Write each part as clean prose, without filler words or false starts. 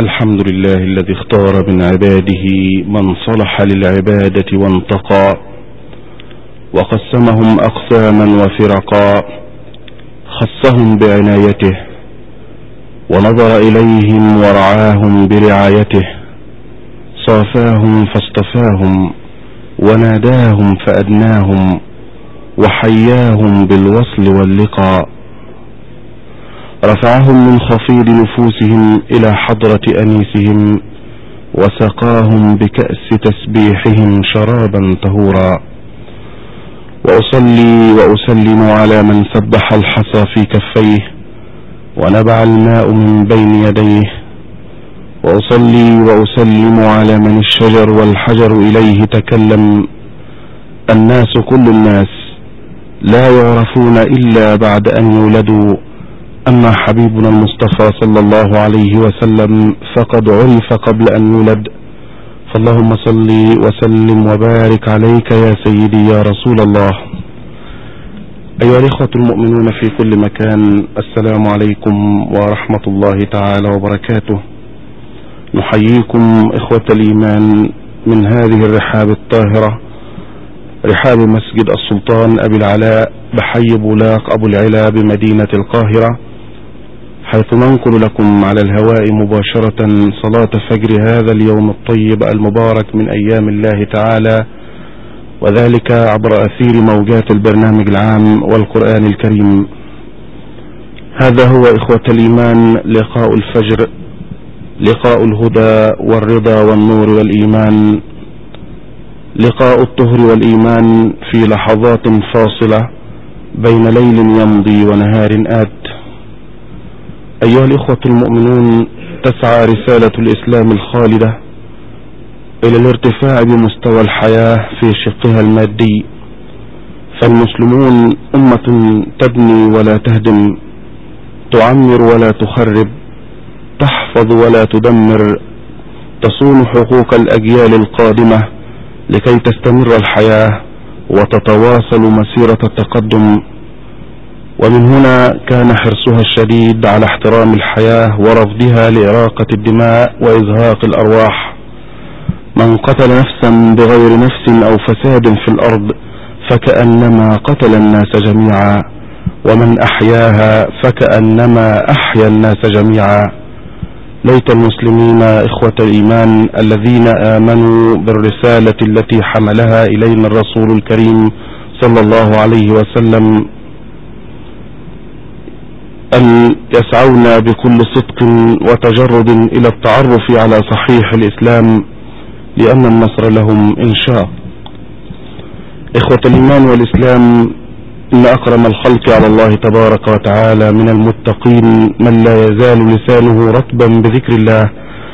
الحمد لله الذي اختار من عباده من صلح للعبادة وانتقى، وقسمهم أقساما وفرقا، خصهم بعنايته ونظر إليهم ورعاهم برعايته، صافاهم فاصطفاهم وناداهم فأدناهم، وحياهم بالوصل واللقاء، رفعهم من خفيض نفوسهم إلى حضرة أنيسهم، وسقاهم بكأس تسبيحهم شرابا طهورا. وأصلي وأسلم على من سبح الحصى في كفيه ونبع الماء من بين يديه، وأصلي وأسلم على من الشجر والحجر إليه تكلم. الناس كل الناس لا يعرفون إلا بعد أن يولدوا، أما حبيبنا المصطفى صلى الله عليه وسلم فقد عرف قبل أن يولد، فاللهم صل وسلم وبارك عليك يا سيدي يا رسول الله. أيها الإخوة المؤمنون في كل مكان، السلام عليكم ورحمة الله تعالى وبركاته. نحييكم إخوة الإيمان من هذه الرحاب الطاهرة، رحاب مسجد السلطان أبي العلاء بحي بولاق أبو العلا بمدينة القاهرة، حيث ننقل لكم على الهواء مباشرة صلاة فجر هذا اليوم الطيب المبارك من أيام الله تعالى، وذلك عبر أثير موجات البرنامج العام والقرآن الكريم. هذا هو إخوة الإيمان لقاء الفجر، لقاء الهدى والرضا والنور والإيمان، لقاء الطهر والإيمان في لحظات فاصلة بين ليل يمضي ونهار آت. أيها الإخوة المؤمنون، تسعى رسالة الإسلام الخالدة إلى الارتفاع بمستوى الحياة في شقها المادي، فالمسلمون أمة تبني ولا تهدم، تعمر ولا تخرب، تحفظ ولا تدمر، تصون حقوق الأجيال القادمة لكي تستمر الحياة وتتواصل مسيرة التقدم. ومن هنا كان حرصها الشديد على احترام الحياة ورفضها لإراقة الدماء وإزهاق الأرواح. من قتل نفسا بغير نفس أو فساد في الأرض فكأنما قتل الناس جميعا، ومن أحياها فكأنما أحيا الناس جميعا. ليت المسلمين إخوة الإيمان الذين آمنوا بالرسالة التي حملها إلينا الرسول الكريم صلى الله عليه وسلم أن يسعون بكل صدق وتجرد إلى التعرف على صحيح الإسلام، لأن النصر لهم إن شاء. إخوة الإيمان والإسلام، إن أكرم الخلق على الله تبارك وتعالى من المتقين من لا يزال لسانه رطبا بذكر الله،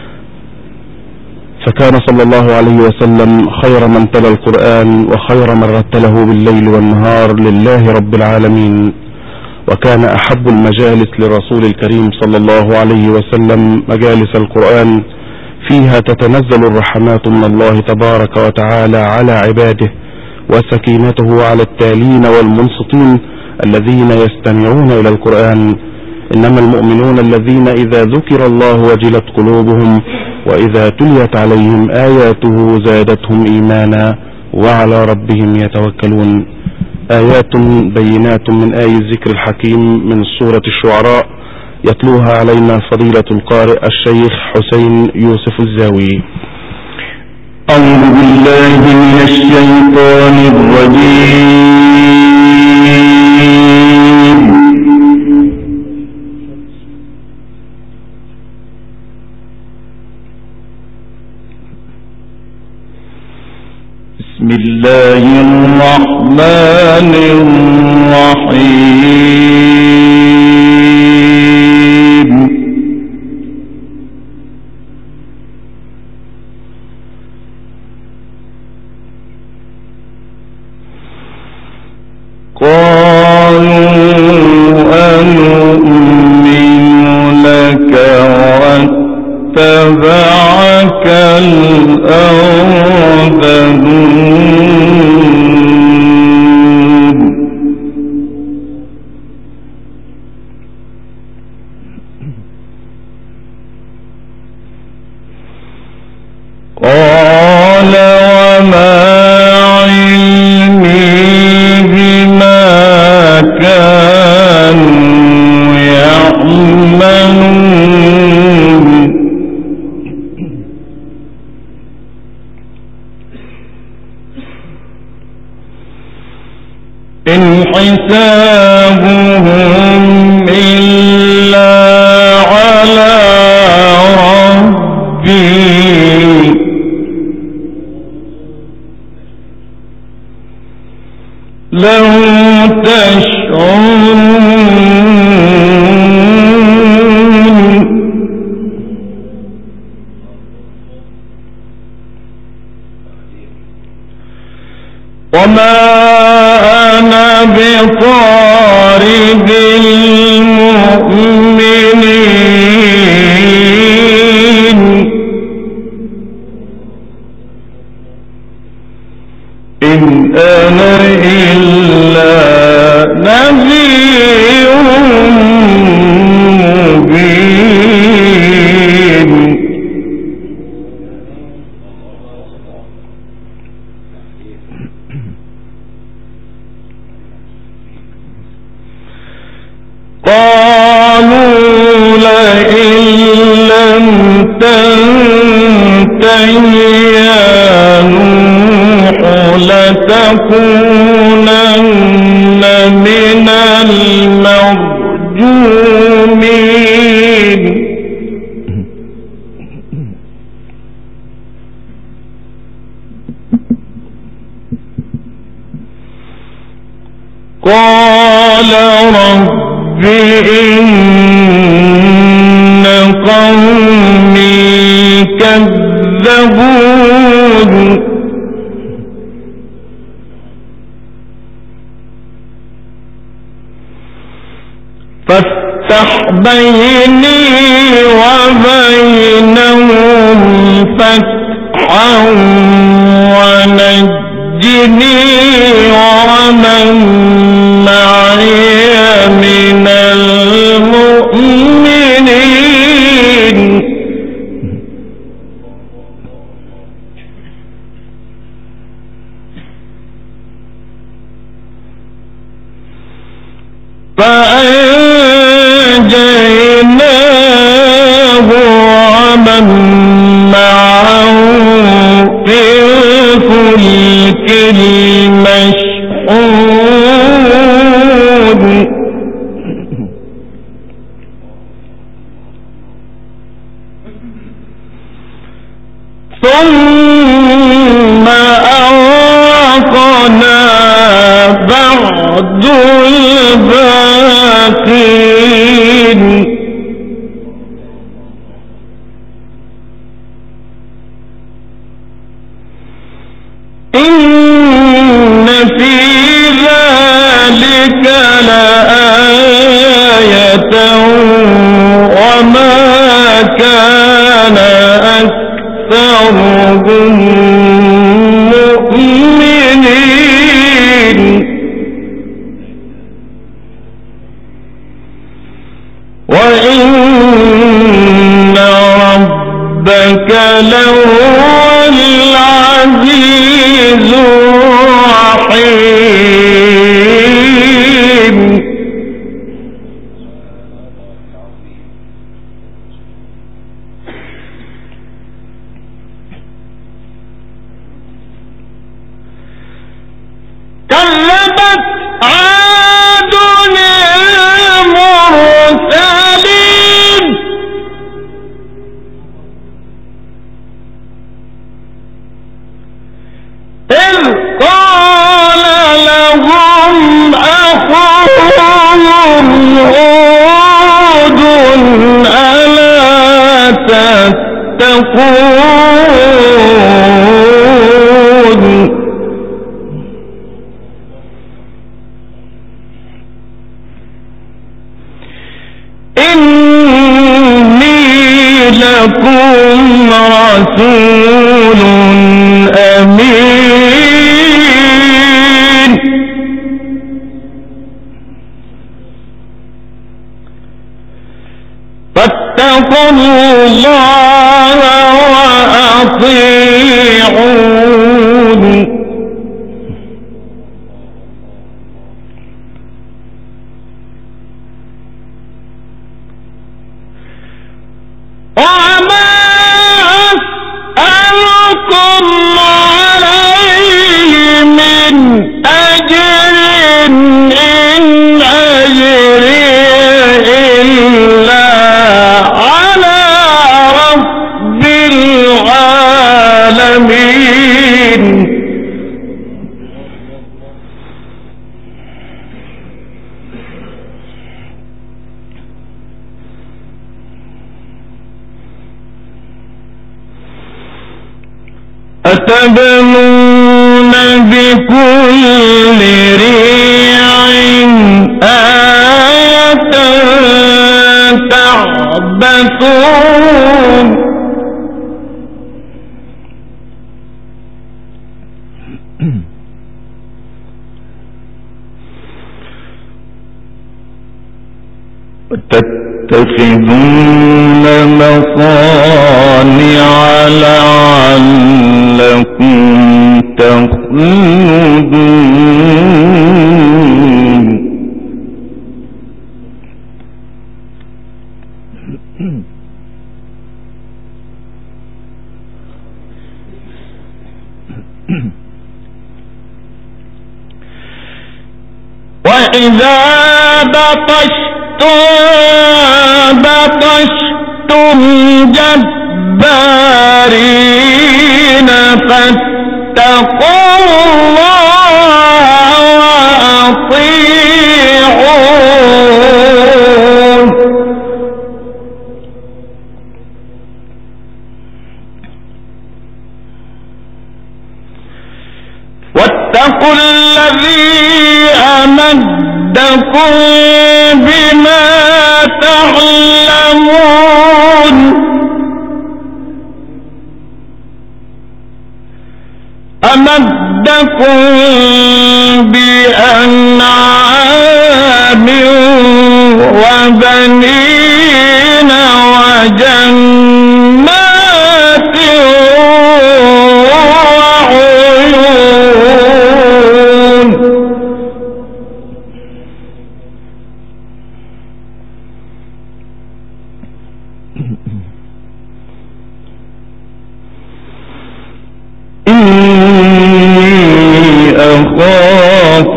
فكان صلى الله عليه وسلم خير من تلا القرآن وخير من رتله بالليل والنهار لله رب العالمين. وكان أحب المجالس لرسول الكريم صلى الله عليه وسلم مجالس القرآن، فيها تتنزل الرحمات من الله تبارك وتعالى على عباده، وسكينته على التالين والمنصتين الذين يستمعون إلى القرآن. إنما المؤمنون الذين إذا ذكر الله وجلت قلوبهم وإذا تليت عليهم آياته زادتهم إيمانا وعلى ربهم يتوكلون. آيات بينات من آي الذكر الحكيم من سورة الشعراء، يتلوها علينا فضيلة القارئ الشيخ حسين يوسف الزاوي. أعوذ بالله من الشيطان الرجيم. بسم الله الرحمن الرحيم. قالوا أنؤمن لك واتبعك الأرذلون. حسابهم إلا على ربي لو تشعرون وما أنا بطارد المؤمنين إن أنا إلا نذير مبين قالوا لئن لم تنته يا نوح لتكونن من المرجومين قال رب إن قومي كذبون فافتح بيني وبينهم فتحا ونجني ومن معي من المؤمنين فأنجيناه ومن معه في الفلك المشحون ثم أغرقنا بعد الباقين إن في ذلك لآية وما كان أكثرهم مؤمنين وإن ربك لهو العزيز الرحيم كذبت عاد المرسلين إذ قال لهم أخوهم هود ألا تتقون إني لكم رسول أمين فاتقوا الله وأطيعون وما أسألكم عليه من أجر إن أتبنون بكل ريع آية تعبثون تتخذون مصانع لعلكم تخلدون وإذا بطشتم جبارين فاتقوا الله وأطيعون واتقوا الذي أمدكم بما تعلمون أمدكم بأنعام وبنين وجنات وعيون أخاف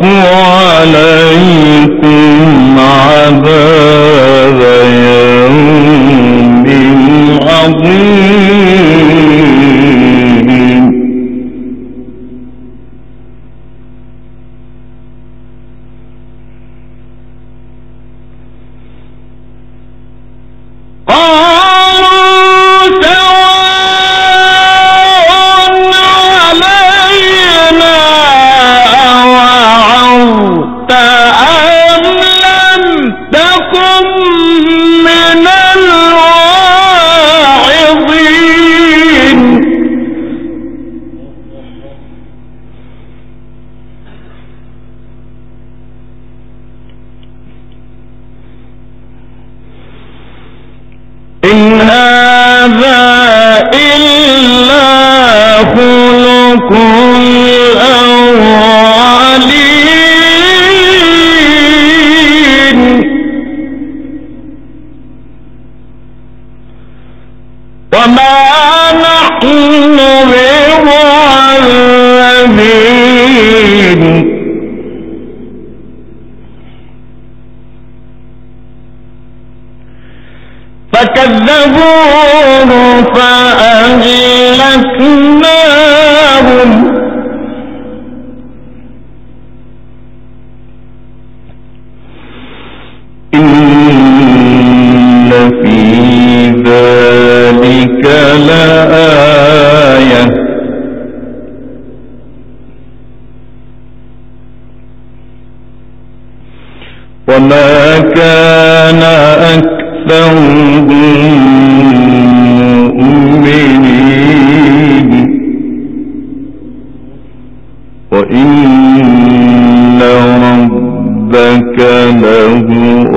عليكم عذاب يوم عظيم إن هذا إلا خلق الأولين وما نحن بمعذبين فكذبوه فأهلكناهم إن في ذلك لآية وما كان أكثرهم مؤمنين وإن ربك لهو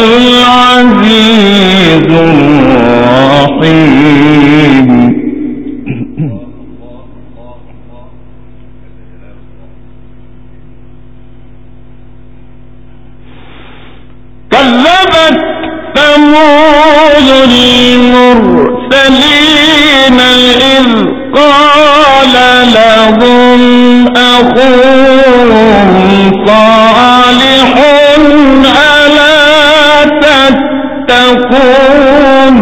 العزيز الرحيم كذبت ثمود المرسلين إذ قال لهم أخوهم صالح ألا تتقون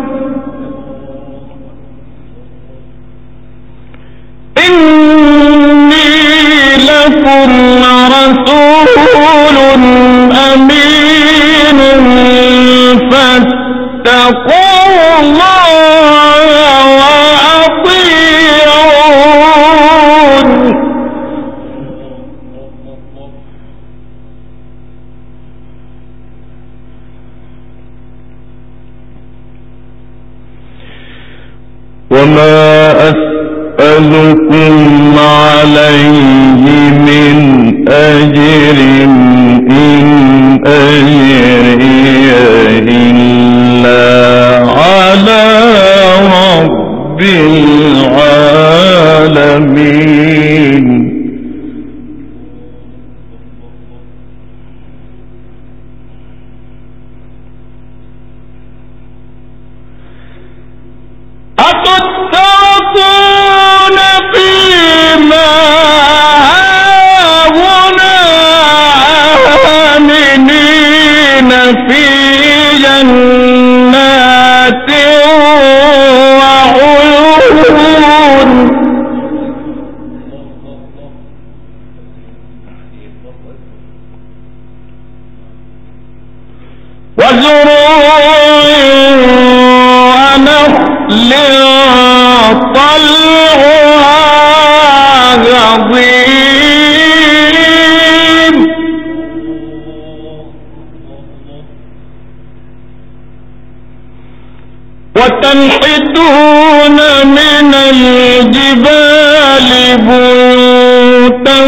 إني لكم رسول أمين فاتقوا الله وأطيعون وما أسألكم عليه من أجر إن أجري إلا على رب العالمين. أتتركون فيما هاهنا آمنين في جنات وعيون وزروع ونخل طلعها هضيم وتنحتون من الجبال بيوتا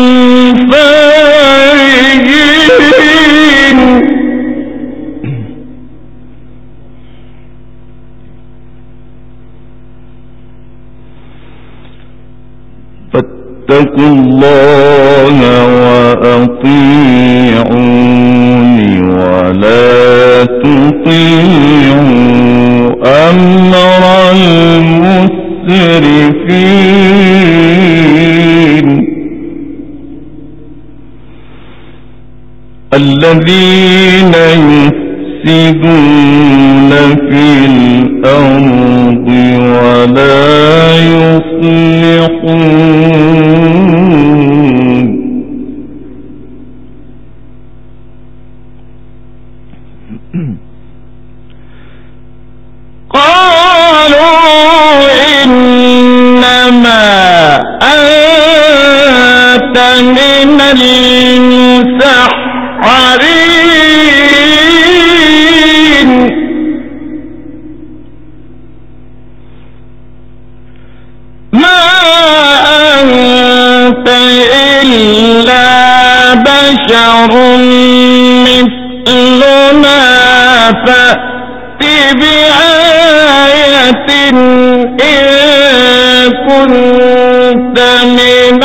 فارهين فاتقوا الله وأطيعوني ولا تطيعوا أمر المسرفين الذين يفسدون في الأرض ولا يصلحون قالوا إنما أنت من المسحرين ما أنت إلا بشر مثلنا فأت بآية إن كنت من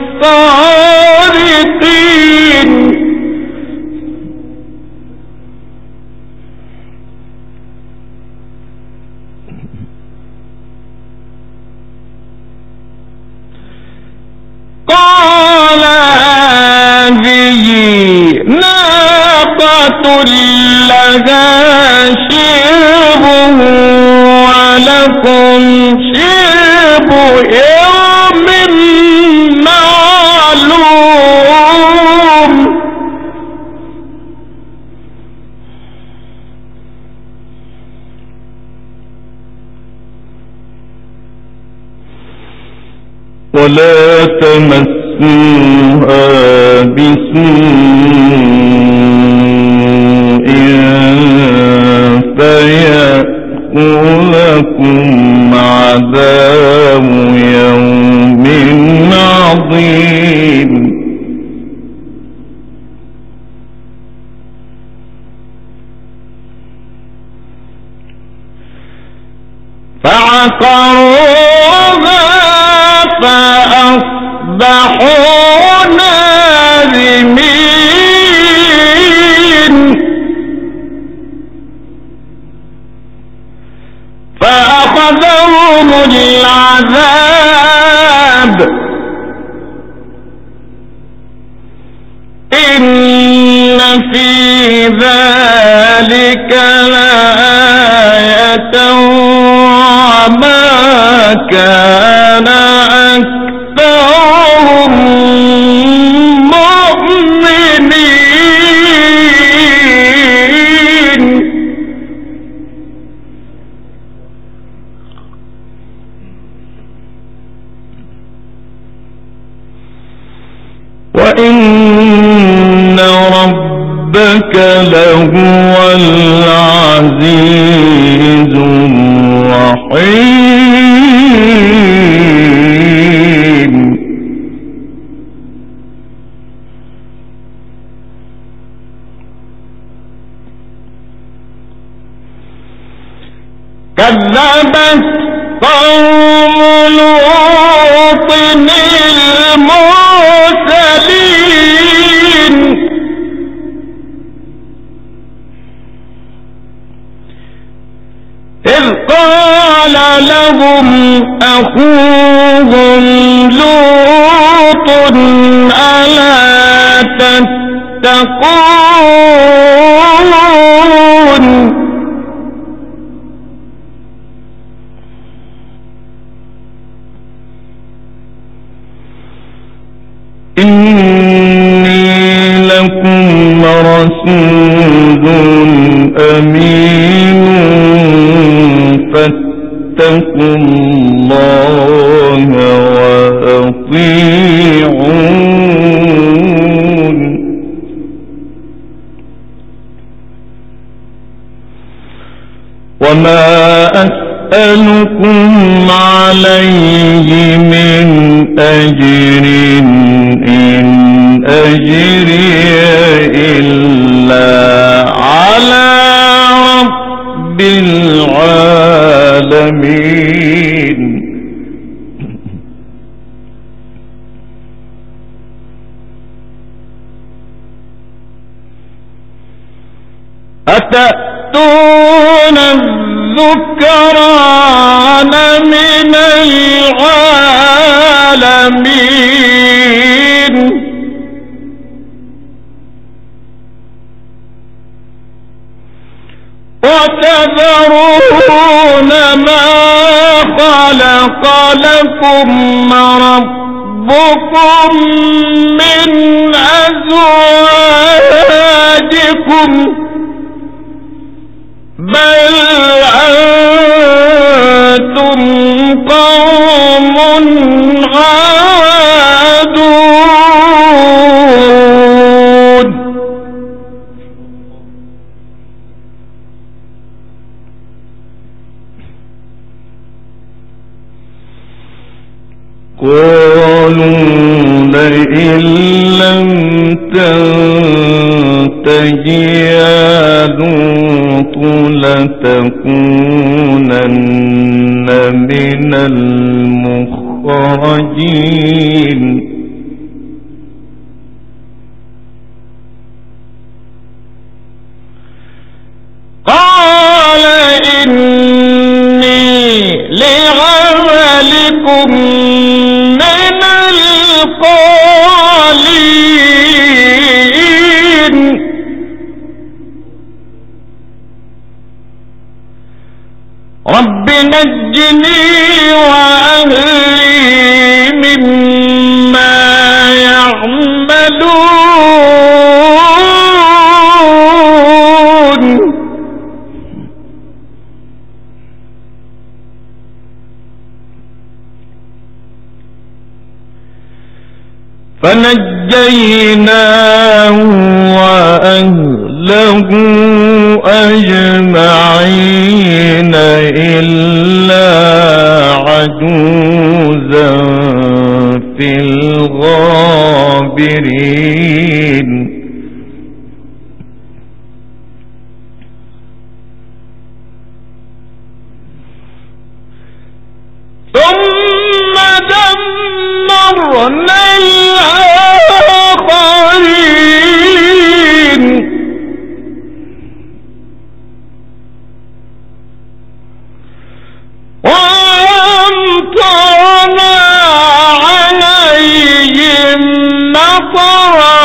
الصادقين قال هذه ناقة لها شرب ولكم شرب يوم معلوم ولا تمسوها بسوء فيأخذكم عذاب يوم عظيم فعقروها فأصبحوا نادمين فأخذهم العذاب إن في ذلك لآية وما كان أكثرهم مؤمنين وإن ربك لهو العزيز الرحيم كذبت قوم لوط المرسلين إذ قال لهم أخوهم لوط ألا تتقون إني لكم رسول أمين فاتقوا الله وأطيعون وما أسألكم عليه من أجر إن أجري إلا على رب العالمين أتأتون الذكران من العالمين وتذرون ما خلق لكم ربكم من أزواجكم بل أنتم قوم عادون قالوا لئن لم تنته يا لوط لتكونن من المخرجين قال إني لعملكم من القالين رب نجني وأهلي مما يعملون فنجيناه وأهله أجمعين إلا عجوزا في الغابرين ثم دمرنا الآخرين وأمطرنا عليهم مطرا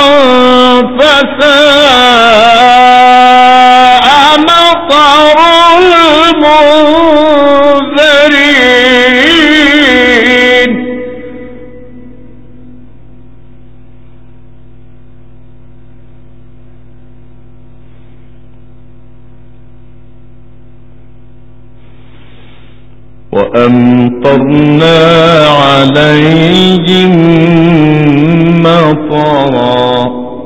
فساء مطر المنذرين وأمطرنا عليهم مطرا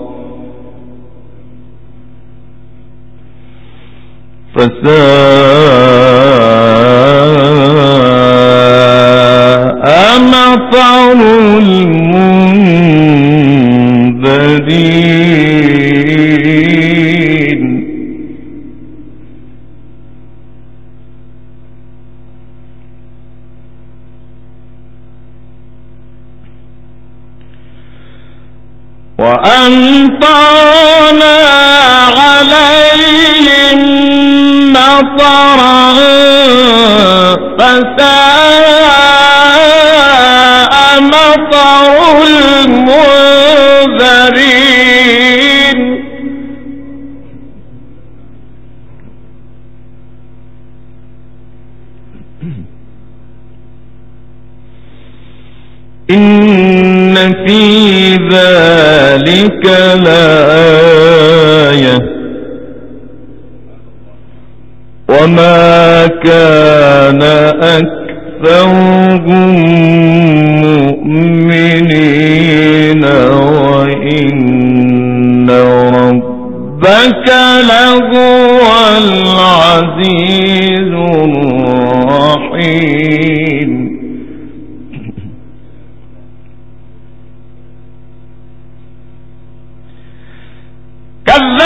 فساء مطر المنذرين وأمطرنا عليهم مطرا فساء مطر المنذرين إن في ذلك لآية وما كان أكثرهم مؤمنين وإن ربك لهو العزيز الرحيم كذب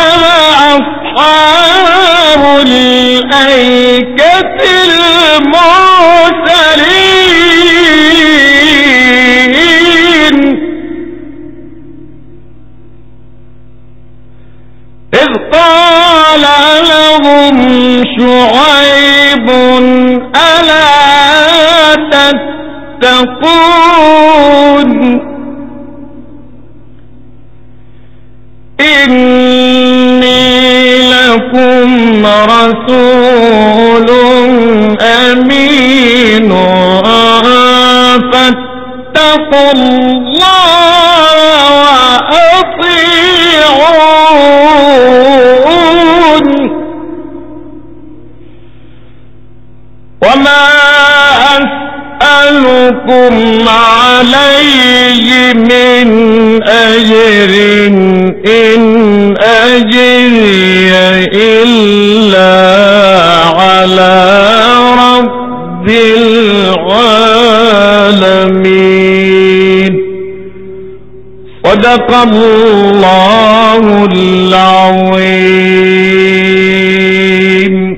أصحاب الأيكة المرسلين إذ قال لهم شعيب ألا تتقون إني لكم رسول أمين فاتقوا الله وأطيعون وما أسألكم عليه من أجر إن أجري إلا على رب العالمين صدق الله العظيم.